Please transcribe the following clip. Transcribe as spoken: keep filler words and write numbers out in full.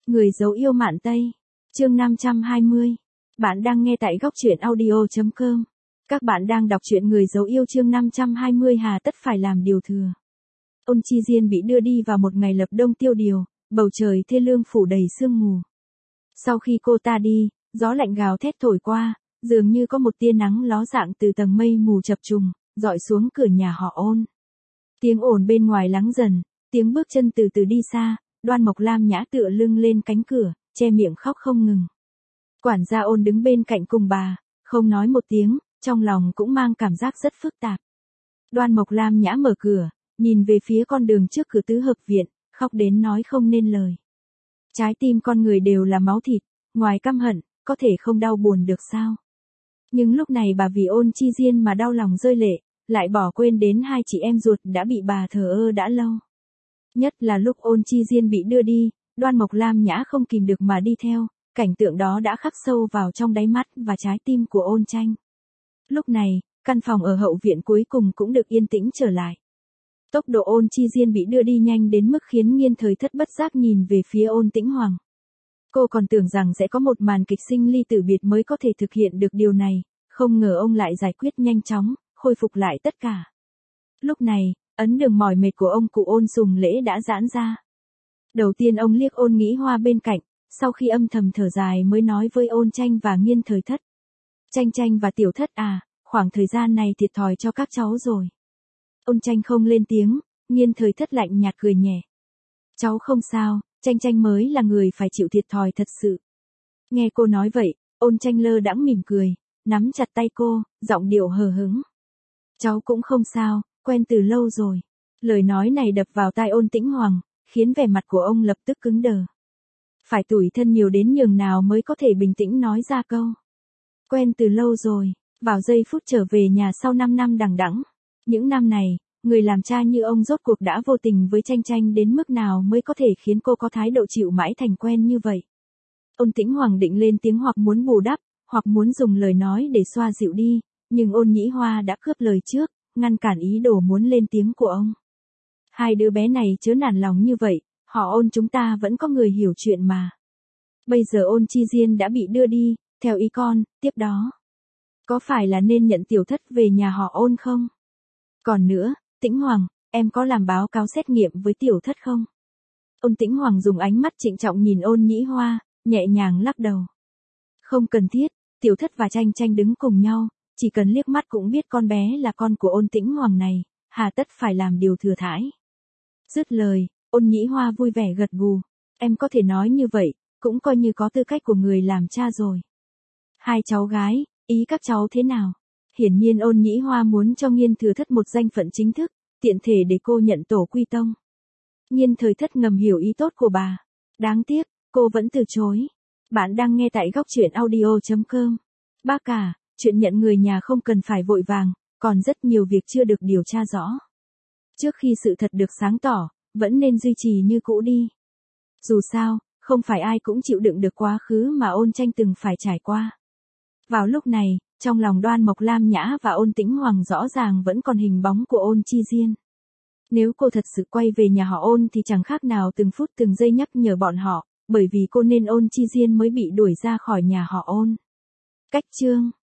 Người dấu yêu Mạn Tây. Chương năm trăm hai mươi. Bạn đang nghe tại góc truyện audio chấm com. Các bạn đang đọc truyện Người dấu yêu chương năm trăm hai mươi hà tất phải làm điều thừa. Ôn Chi Diên bị đưa đi vào một ngày lập đông tiêu điều, bầu trời thê lương phủ đầy sương mù. Sau khi cô ta đi, gió lạnh gào thét thổi qua, dường như có một tia nắng ló dạng từ tầng mây mù chập trùng, dọi xuống cửa nhà họ Ôn. Tiếng ồn bên ngoài lắng dần, tiếng bước chân từ từ đi xa, Đoan Mộc Lam nhã tựa lưng lên cánh cửa, che miệng khóc không ngừng. Quản gia Ôn đứng bên cạnh cùng bà, không nói một tiếng, trong lòng cũng mang cảm giác rất phức tạp. Đoan Mộc Lam nhã mở cửa, nhìn về phía con đường trước cửa tứ hợp viện, khóc đến nói không nên lời. Trái tim con người đều là máu thịt, ngoài căm hận, có thể không đau buồn được sao? Nhưng lúc này bà vì Ôn Chi Diên mà đau lòng rơi lệ, lại bỏ quên đến hai chị em ruột đã bị bà thờ ơ đã lâu. Nhất là lúc Ôn Chi Diên bị đưa đi, Đoan Mộc Lam nhã không kìm được mà đi theo, cảnh tượng đó đã khắc sâu vào trong đáy mắt và trái tim của Ôn Tranh. Lúc này, căn phòng ở hậu viện cuối cùng cũng được yên tĩnh trở lại. Tốc độ Ôn Chi Diên bị đưa đi nhanh đến mức khiến Nghiên Thời Thất bất giác nhìn về phía Ôn Tĩnh Hoàng. Cô còn tưởng rằng sẽ có một màn kịch sinh ly tử biệt mới có thể thực hiện được điều này, không ngờ ông lại giải quyết nhanh chóng, khôi phục lại tất cả. Lúc này, ấn đường mỏi mệt của ông cụ Ôn Sùng Lễ đã giãn ra. Đầu tiên ông liếc Ôn Nghĩ Hoa bên cạnh, sau khi âm thầm thở dài mới nói với Ôn Tranh và Nghiên Thời Thất. Tranh Tranh và Tiểu Thất à, khoảng thời gian này thiệt thòi cho các cháu rồi. Ôn Tranh không lên tiếng, Nghiên Thời Thất lạnh nhạt cười nhẹ. Cháu không sao, Tranh Tranh mới là người phải chịu thiệt thòi thật sự. Nghe cô nói vậy, Ôn Tranh lơ đãng mỉm cười, nắm chặt tay cô, giọng điệu hờ hững. Cháu cũng không sao, quen từ lâu rồi. Lời nói này đập vào tai Ôn Tĩnh Hoàng, khiến vẻ mặt của ông lập tức cứng đờ. Phải tủi thân nhiều đến nhường nào mới có thể bình tĩnh nói ra câu. Quen từ lâu rồi, vào giây phút trở về nhà sau năm năm đằng đẵng. Những năm này, người làm cha như ông rốt cuộc đã vô tình với Tranh Tranh đến mức nào mới có thể khiến cô có thái độ chịu mãi thành quen như vậy. Ôn Tĩnh Hoàng định lên tiếng hoặc muốn bù đắp, hoặc muốn dùng lời nói để xoa dịu đi, nhưng Ôn Nhĩ Hoa đã cướp lời trước, ngăn cản ý đồ muốn lên tiếng của ông. Hai đứa bé này chớ nản lòng như vậy, họ Ôn chúng ta vẫn có người hiểu chuyện mà. Bây giờ Ôn Chi Diên đã bị đưa đi, theo ý con, tiếp đó. Có phải là nên nhận Tiểu Thất về nhà họ Ôn không? Còn nữa, Tĩnh Hoàng, em có làm báo cáo xét nghiệm với Tiểu Thất không? Ôn Tĩnh Hoàng dùng ánh mắt trịnh trọng nhìn Ôn Nhĩ Hoa, nhẹ nhàng lắc đầu. Không cần thiết, Tiểu Thất và Tranh Tranh đứng cùng nhau, chỉ cần liếc mắt cũng biết con bé là con của Ôn Tĩnh Hoàng này, hà tất phải làm điều thừa thãi. Dứt lời, Ôn Nhĩ Hoa vui vẻ gật gù, em có thể nói như vậy, cũng coi như có tư cách của người làm cha rồi. Hai cháu gái, ý các cháu thế nào? Hiển nhiên Ôn Nhĩ Hoa muốn cho Nghiên Thừa Thất một danh phận chính thức, tiện thể để cô nhận tổ quy tông. Nghiên Thời Thất ngầm hiểu ý tốt của bà. Đáng tiếc, cô vẫn từ chối. Bạn đang nghe tại góc truyện audio chấm com. Bác cả, chuyện nhận người nhà không cần phải vội vàng, còn rất nhiều việc chưa được điều tra rõ. Trước khi sự thật được sáng tỏ, vẫn nên duy trì như cũ đi. Dù sao, không phải ai cũng chịu đựng được quá khứ mà Ôn Tranh từng phải trải qua. Vào lúc này, trong lòng Đoan Mộc Lam nhã và Ôn Tĩnh Hoàng rõ ràng vẫn còn hình bóng của Ôn Chi Diên. Nếu cô thật sự quay về nhà họ Ôn thì chẳng khác nào từng phút từng giây nhắc nhở bọn họ, bởi vì cô nên Ôn Chi Diên mới bị đuổi ra khỏi nhà họ Ôn. Cách chương